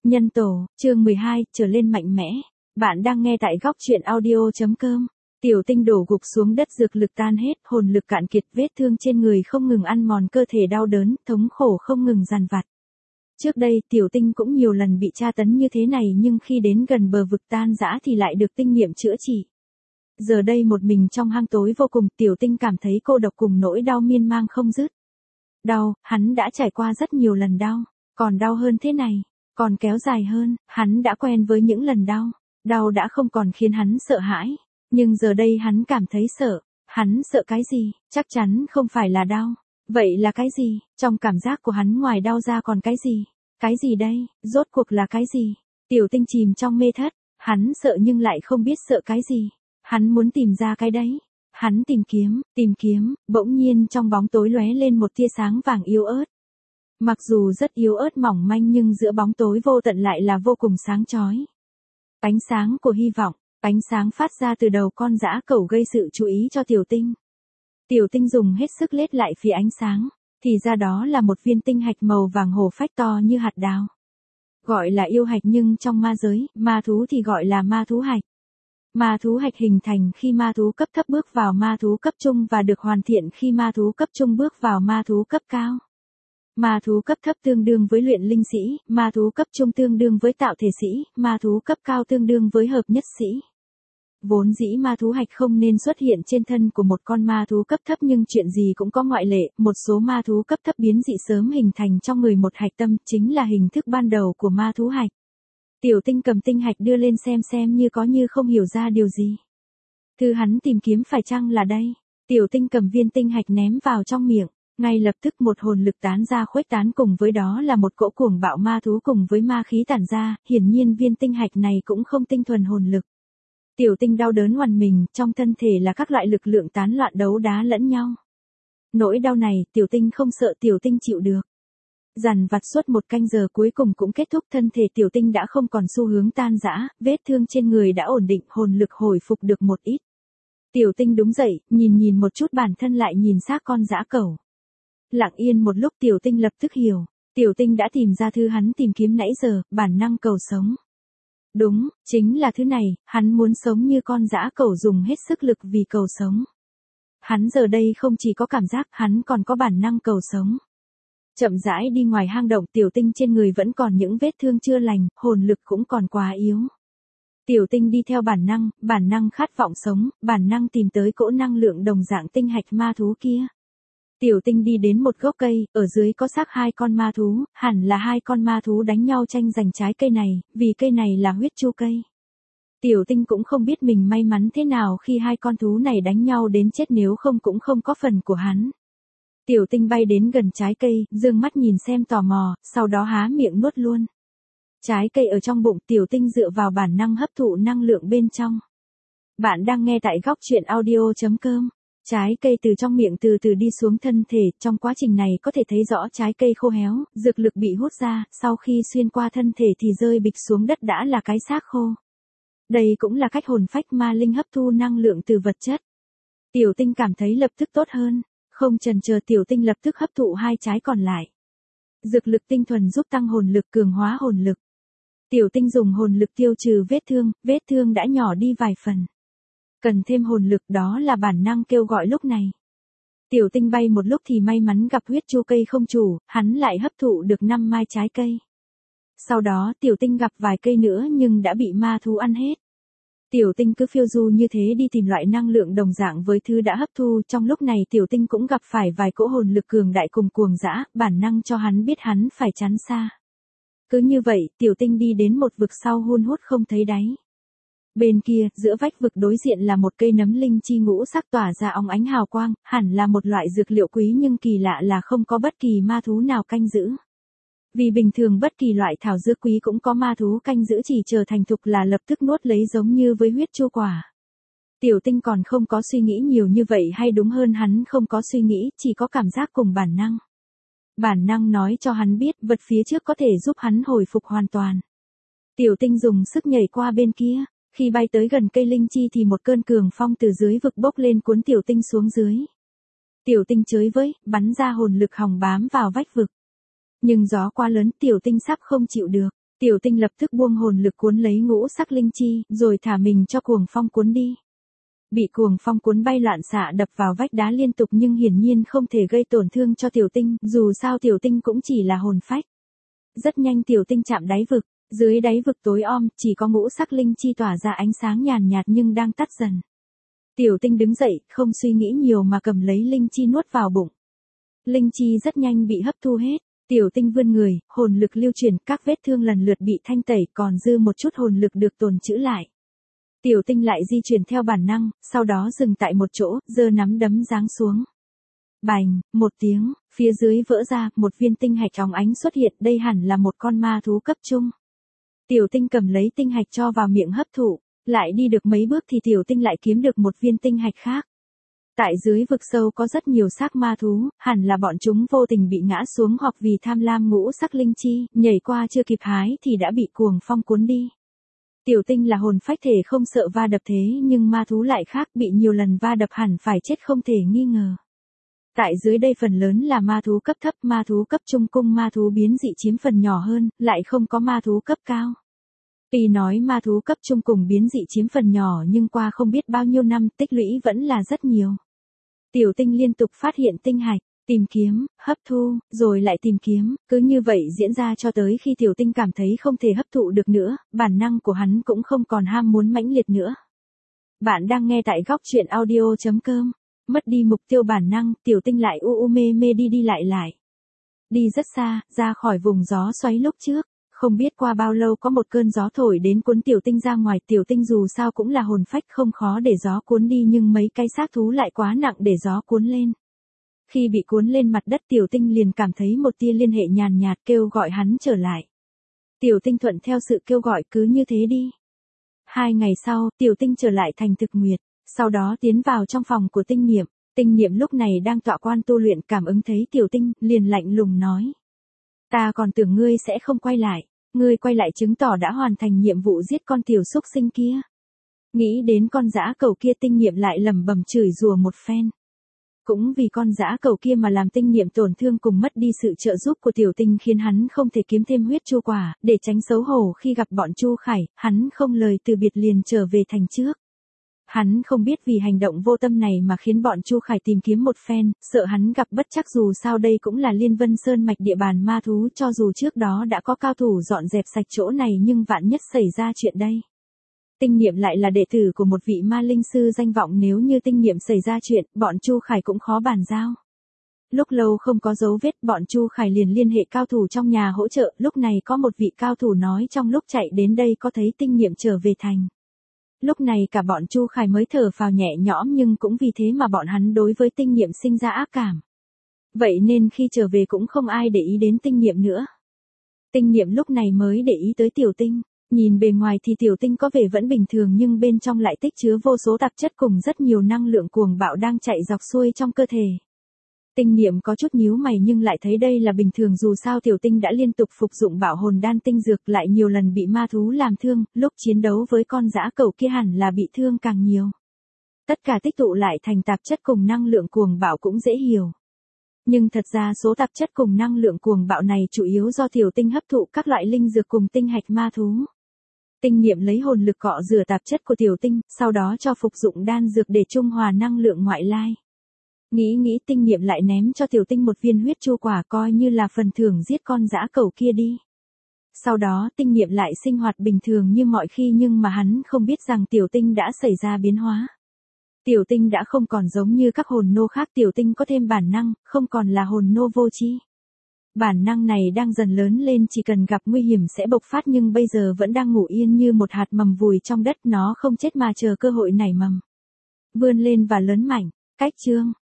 Nhân tổ, chương 12, trở lên mạnh mẽ. Bạn đang nghe tại góc truyện audio.com. Tiểu Tinh đổ gục xuống đất, dược lực tan hết, hồn lực cạn kiệt, vết thương trên người không ngừng ăn mòn cơ thể, đau đớn, thống khổ không ngừng dằn vặt. Trước đây, Tiểu Tinh cũng nhiều lần bị tra tấn như thế này, nhưng khi đến gần bờ vực tan rã thì lại được tinh niệm chữa trị. Giờ đây một mình trong hang tối vô cùng, Tiểu Tinh cảm thấy cô độc cùng nỗi đau miên man không dứt. Đau, hắn đã trải qua rất nhiều lần đau, còn đau hơn thế này, còn kéo dài hơn, hắn đã quen với những lần đau. Đau đã không còn khiến hắn sợ hãi, nhưng giờ đây hắn cảm thấy sợ. Hắn sợ cái gì? Chắc chắn không phải là đau. Vậy là cái gì? Trong cảm giác của hắn ngoài đau ra còn cái gì? Cái gì đây? Rốt cuộc là cái gì? Tiểu Tinh chìm trong mê thất, hắn sợ nhưng lại không biết sợ cái gì. Hắn muốn tìm ra cái đấy. Hắn tìm kiếm, bỗng nhiên trong bóng tối lóe lên một tia sáng vàng yếu ớt. Mặc dù rất yếu ớt mỏng manh nhưng giữa bóng tối vô tận lại là vô cùng sáng chói. Ánh sáng của hy vọng, ánh sáng phát ra từ đầu con dã cẩu gây sự chú ý cho Tiểu Tinh. Tiểu Tinh dùng hết sức lết lại phía ánh sáng, thì ra đó là một viên tinh hạch màu vàng hổ phách to như hạt đào. Gọi là yêu hạch nhưng trong ma giới, ma thú thì gọi là ma thú hạch. Ma thú hạch hình thành khi ma thú cấp thấp bước vào ma thú cấp trung và được hoàn thiện khi ma thú cấp trung bước vào ma thú cấp cao. Ma thú cấp thấp tương đương với luyện linh sĩ, ma thú cấp trung tương đương với tạo thể sĩ, ma thú cấp cao tương đương với hợp nhất sĩ. Vốn dĩ ma thú hạch không nên xuất hiện trên thân của một con ma thú cấp thấp, nhưng chuyện gì cũng có ngoại lệ, một số ma thú cấp thấp biến dị sớm hình thành trong người một hạch tâm, chính là hình thức ban đầu của ma thú hạch. Tiểu Tinh cầm tinh hạch đưa lên xem như có như không hiểu ra điều gì. Thứ hắn tìm kiếm phải chăng là đây? Tiểu Tinh cầm viên tinh hạch ném vào trong miệng. Ngay lập tức một hồn lực tán ra khuếch tán, cùng với đó là một cỗ cuồng bạo ma thú cùng với ma khí tản ra, hiển nhiên viên tinh hạch này cũng không tinh thuần hồn lực. Tiểu Tinh đau đớn oằn mình, trong thân thể là các loại lực lượng tán loạn đấu đá lẫn nhau. Nỗi đau này, Tiểu Tinh không sợ, Tiểu Tinh chịu được. Dằn vặt suốt một canh giờ cuối cùng cũng kết thúc, thân thể Tiểu Tinh đã không còn xu hướng tan rã, vết thương trên người đã ổn định, hồn lực hồi phục được một ít. Tiểu Tinh đứng dậy, nhìn một chút bản thân lại nhìn xác con dã cẩu. Lặng yên một lúc Tiểu Tinh lập tức hiểu, Tiểu Tinh đã tìm ra thứ hắn tìm kiếm nãy giờ, bản năng cầu sống. Đúng, chính là thứ này, hắn muốn sống như con dã cẩu, dùng hết sức lực vì cầu sống. Hắn giờ đây không chỉ có cảm giác, hắn còn có bản năng cầu sống. Chậm rãi đi ngoài hang động, Tiểu Tinh trên người vẫn còn những vết thương chưa lành, hồn lực cũng còn quá yếu. Tiểu Tinh đi theo bản năng khát vọng sống, bản năng tìm tới cỗ năng lượng đồng dạng tinh hạch ma thú kia. Tiểu Tinh đi đến một gốc cây, ở dưới có xác hai con ma thú, hẳn là hai con ma thú đánh nhau tranh giành trái cây này, vì cây này là huyết chu cây. Tiểu Tinh cũng không biết mình may mắn thế nào khi hai con thú này đánh nhau đến chết, nếu không cũng không có phần của hắn. Tiểu Tinh bay đến gần trái cây, dương mắt nhìn xem tò mò, sau đó há miệng nuốt luôn. Trái cây ở trong bụng, Tiểu Tinh dựa vào bản năng hấp thụ năng lượng bên trong. Bạn đang nghe tại góc truyện audio.com. Trái cây từ trong miệng từ từ đi xuống thân thể, trong quá trình này có thể thấy rõ trái cây khô héo, dược lực bị hút ra, sau khi xuyên qua thân thể thì rơi bịch xuống đất đã là cái xác khô. Đây cũng là cách hồn phách ma linh hấp thu năng lượng từ vật chất. Tiểu Tinh cảm thấy lập tức tốt hơn, không chần chờ Tiểu Tinh lập tức hấp thụ hai trái còn lại. Dược lực tinh thuần giúp tăng hồn lực, cường hóa hồn lực. Tiểu Tinh dùng hồn lực tiêu trừ vết thương đã nhỏ đi vài phần. Cần thêm hồn lực, đó là bản năng kêu gọi lúc này. Tiểu Tinh bay một lúc thì may mắn gặp huyết chu cây không chủ, hắn lại hấp thụ được 5 mai trái cây. Sau đó Tiểu Tinh gặp vài cây nữa nhưng đã bị ma thú ăn hết. Tiểu Tinh cứ phiêu du như thế đi tìm loại năng lượng đồng dạng với thứ đã hấp thu, trong lúc này Tiểu Tinh cũng gặp phải vài cỗ hồn lực cường đại cùng cuồng dã, bản năng cho hắn biết hắn phải tránh xa. Cứ như vậy, Tiểu Tinh đi đến một vực sau hun hút không thấy đáy. Bên kia, giữa vách vực đối diện là một cây nấm linh chi ngũ sắc tỏa ra óng ánh hào quang, hẳn là một loại dược liệu quý, nhưng kỳ lạ là không có bất kỳ ma thú nào canh giữ. Vì bình thường bất kỳ loại thảo dược quý cũng có ma thú canh giữ, chỉ chờ thành thục là lập tức nuốt lấy, giống như với huyết chu quả. Tiểu Tinh còn không có suy nghĩ nhiều như vậy, hay đúng hơn hắn không có suy nghĩ, chỉ có cảm giác cùng bản năng. Bản năng nói cho hắn biết vật phía trước có thể giúp hắn hồi phục hoàn toàn. Tiểu Tinh dùng sức nhảy qua bên kia. Khi bay tới gần cây linh chi thì một cơn cường phong từ dưới vực bốc lên cuốn Tiểu Tinh xuống dưới. Tiểu Tinh chới với, bắn ra hồn lực hòng bám vào vách vực. Nhưng gió quá lớn, Tiểu Tinh sắp không chịu được. Tiểu Tinh lập tức buông hồn lực cuốn lấy ngũ sắc linh chi, rồi thả mình cho cuồng phong cuốn đi. Bị cuồng phong cuốn bay loạn xạ đập vào vách đá liên tục nhưng hiển nhiên không thể gây tổn thương cho Tiểu Tinh, dù sao Tiểu Tinh cũng chỉ là hồn phách. Rất nhanh Tiểu Tinh chạm đáy vực, dưới đáy vực tối om, chỉ có ngũ sắc linh chi tỏa ra ánh sáng nhàn nhạt nhưng đang tắt dần. Tiểu Tinh đứng dậy, không suy nghĩ nhiều mà cầm lấy linh chi nuốt vào bụng. Linh chi rất nhanh bị hấp thu hết. Tiểu Tinh vươn người, hồn lực lưu chuyển, các vết thương lần lượt bị thanh tẩy, còn dư một chút hồn lực được tồn trữ lại. Tiểu Tinh lại di chuyển theo bản năng, sau đó dừng tại một chỗ, giơ nắm đấm giáng xuống. Bành, một tiếng, phía dưới vỡ ra, một viên tinh hạch óng ánh xuất hiện, đây hẳn là một con ma thú cấp trung. Tiểu Tinh cầm lấy tinh hạch cho vào miệng hấp thụ, lại đi được mấy bước thì Tiểu Tinh lại kiếm được một viên tinh hạch khác. Tại dưới vực sâu có rất nhiều xác ma thú, hẳn là bọn chúng vô tình bị ngã xuống hoặc vì tham lam ngũ sắc linh chi, nhảy qua chưa kịp hái thì đã bị cuồng phong cuốn đi. Tiểu Tinh là hồn phách thể không sợ va đập thế nhưng ma thú lại khác, bị nhiều lần va đập hẳn phải chết không thể nghi ngờ. Tại dưới đây phần lớn là ma thú cấp thấp, ma thú cấp trung cung ma thú biến dị chiếm phần nhỏ hơn, lại không có ma thú cấp cao. Tuy nói ma thú cấp trung cùng biến dị chiếm phần nhỏ nhưng qua không biết bao nhiêu năm tích lũy vẫn là rất nhiều. Tiểu Tinh liên tục phát hiện tinh hạch, tìm kiếm, hấp thu, rồi lại tìm kiếm, cứ như vậy diễn ra cho tới khi Tiểu Tinh cảm thấy không thể hấp thụ được nữa, bản năng của hắn cũng không còn ham muốn mãnh liệt nữa. Bạn đang nghe tại góc truyện audio.com. Mất đi mục tiêu bản năng, Tiểu Tinh lại mê đi lại. Đi rất xa, ra khỏi vùng gió xoáy lúc trước. Không biết qua bao lâu có một cơn gió thổi đến cuốn Tiểu Tinh ra ngoài. Tiểu Tinh dù sao cũng là hồn phách không khó để gió cuốn đi nhưng mấy cái xác thú lại quá nặng để gió cuốn lên. Khi bị cuốn lên mặt đất Tiểu Tinh liền cảm thấy một tia liên hệ nhàn nhạt kêu gọi hắn trở lại. Tiểu Tinh thuận theo sự kêu gọi cứ như thế đi. 2 ngày sau, Tiểu Tinh trở lại thành Thực Nguyệt, sau đó tiến vào trong phòng của Tinh Niệm. Tinh Niệm lúc này đang tọa quan tu luyện, cảm ứng thấy Tiểu Tinh, liền lạnh lùng nói. Ta còn tưởng ngươi sẽ không quay lại, ngươi quay lại chứng tỏ đã hoàn thành nhiệm vụ giết con tiểu xúc sinh kia. Nghĩ đến con dã cẩu kia Tinh Niệm lại lẩm bẩm chửi rủa một phen. Cũng vì con dã cẩu kia mà làm Tinh Niệm tổn thương cùng mất đi sự trợ giúp của Tiểu Tinh khiến hắn không thể kiếm thêm huyết chu quả, để tránh xấu hổ khi gặp bọn Chu Khải, hắn không lời từ biệt liền trở về thành trước. Hắn không biết vì hành động vô tâm này mà khiến bọn Chu Khải tìm kiếm một phen, sợ hắn gặp bất trắc, dù sao đây cũng là Liên Vân Sơn mạch địa bàn ma thú, cho dù trước đó đã có cao thủ dọn dẹp sạch chỗ này nhưng vạn nhất xảy ra chuyện đây. Tinh Niệm lại là đệ tử của một vị ma linh sư danh vọng, nếu như Tinh Niệm xảy ra chuyện, bọn Chu Khải cũng khó bàn giao. Lúc lâu không có dấu vết, bọn Chu Khải liền liên hệ cao thủ trong nhà hỗ trợ, lúc này có một vị cao thủ nói trong lúc chạy đến đây có thấy Tinh Niệm trở về thành. Lúc này cả bọn Chu Khải mới thở phào nhẹ nhõm nhưng cũng vì thế mà bọn hắn đối với Tinh Niệm sinh ra ác cảm. Vậy nên khi trở về cũng không ai để ý đến Tinh Niệm nữa. Tinh Niệm lúc này mới để ý tới Tiểu Tinh, nhìn bề ngoài thì Tiểu Tinh có vẻ vẫn bình thường nhưng bên trong lại tích chứa vô số tạp chất cùng rất nhiều năng lượng cuồng bạo đang chạy dọc xuôi trong cơ thể. Tinh Niệm có chút nhíu mày nhưng lại thấy đây là bình thường, dù sao Tiểu Tinh đã liên tục phục dụng bạo hồn đan tinh dược, lại nhiều lần bị ma thú làm thương, lúc chiến đấu với con dã cẩu kia hẳn là bị thương càng nhiều. Tất cả tích tụ lại thành tạp chất cùng năng lượng cuồng bạo cũng dễ hiểu. Nhưng thật ra số tạp chất cùng năng lượng cuồng bạo này chủ yếu do Tiểu Tinh hấp thụ các loại linh dược cùng tinh hạch ma thú. Tinh Niệm lấy hồn lực cọ rửa tạp chất của Tiểu Tinh, sau đó cho phục dụng đan dược để trung hòa năng lượng ngoại lai. Nghĩ Tinh Niệm lại ném cho Tiểu Tinh một viên huyết chu quả coi như là phần thưởng giết con dã cẩu kia đi. Sau đó Tinh Niệm lại sinh hoạt bình thường như mọi khi nhưng mà hắn không biết rằng Tiểu Tinh đã xảy ra biến hóa. Tiểu Tinh đã không còn giống như các hồn nô khác, Tiểu Tinh có thêm bản năng, không còn là hồn nô vô tri. Bản năng này đang dần lớn lên, chỉ cần gặp nguy hiểm sẽ bộc phát nhưng bây giờ vẫn đang ngủ yên như một hạt mầm vùi trong đất, nó không chết mà chờ cơ hội nảy mầm. Vươn lên và lớn mạnh, cách chương.